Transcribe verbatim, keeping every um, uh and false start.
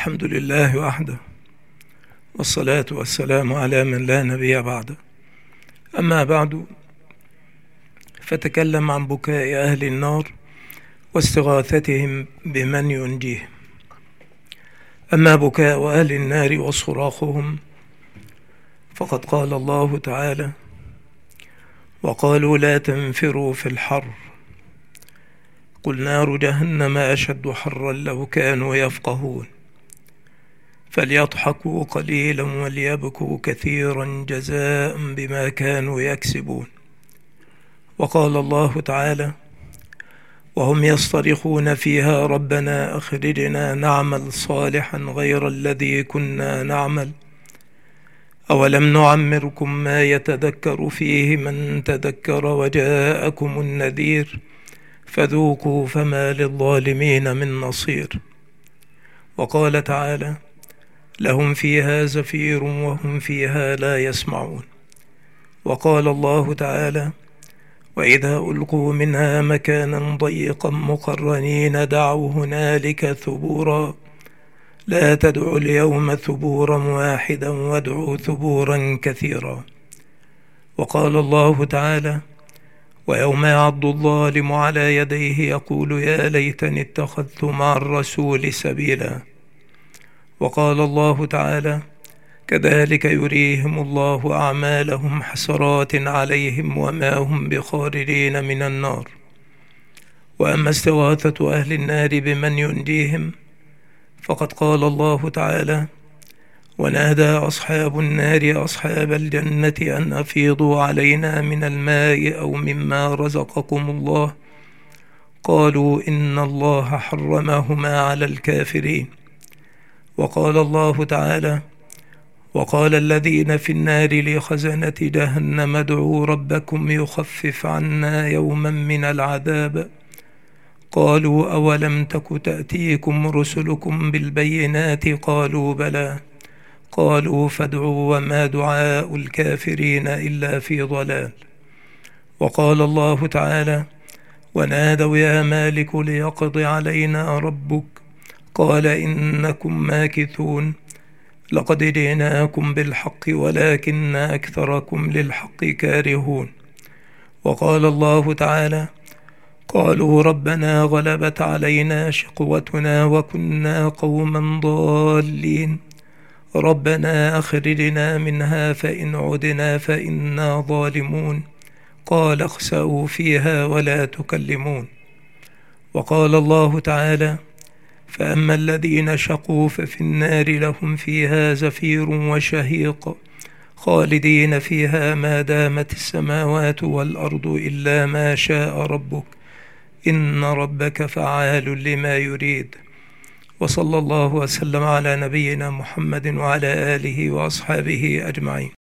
الحمد لله وحده، والصلاة والسلام على من لا نبي بعده. أما بعد، فتكلم عن بكاء أهل النار واستغاثتهم بمن ينجيهم. أما بكاء أهل النار وصراخهم فقد قال الله تعالى: وقالوا لا تنفروا في الحر قل نار جهنم أشد حرا لو كانوا يفقهون فليضحكوا قليلا وليبكوا كثيرا جزاء بما كانوا يكسبون. وقال الله تعالى: وهم يصطرخون فيها ربنا أخرجنا نعمل صالحا غير الذي كنا نعمل أولم نعمركم ما يتذكر فيه من تذكر وجاءكم النذير فذوقوا فما للظالمين من نصير. وقال تعالى: لهم فيها زفير وهم فيها لا يسمعون. وقال الله تعالى: وإذا ألقوا منها مكانا ضيقا مقرنين دعوا هنالك ثبورا لا تدعوا اليوم ثبورا واحدا وادعوا ثبورا كثيرا. وقال الله تعالى: ويوم يعض الظالم على يديه يقول يا ليتني اتخذت مع الرسول سبيلا. وقال الله تعالى: كذلك يريهم الله أعمالهم حسرات عليهم وما هم بخارجين من النار. وأما استغاثة أهل النار بمن ينجيهم فقد قال الله تعالى: ونادى أصحاب النار أصحاب الجنة أن أفيضوا علينا من الماء أو مما رزقكم الله قالوا إن الله حرمهما على الكافرين. وقال الله تعالى: وقال الذين في النار لخزنة جهنم ادعوا ربكم يخفف عنا يوما من العذاب قالوا أولم تك تأتيكم رسلكم بالبينات قالوا بلى قالوا فادعوا وما دعاء الكافرين إلا في ضلال. وقال الله تعالى: ونادوا يا مالك ليقض علينا ربك قال إنكم ماكثون لقد جئناكم بالحق ولكن أكثركم للحق كارهون. وقال الله تعالى: قالوا ربنا غلبت علينا شقوتنا وكنا قوما ضالين ربنا أخرجنا منها فإن عدنا فإنا ظالمون قال اخسئوا فيها ولا تكلمون. وقال الله تعالى: فأما الذين شقوا ففي النار لهم فيها زفير وشهيق خالدين فيها ما دامت السماوات والأرض إلا ما شاء ربك إن ربك فعال لما يريد. وصلى الله وسلم على نبينا محمد وعلى آله وأصحابه أجمعين.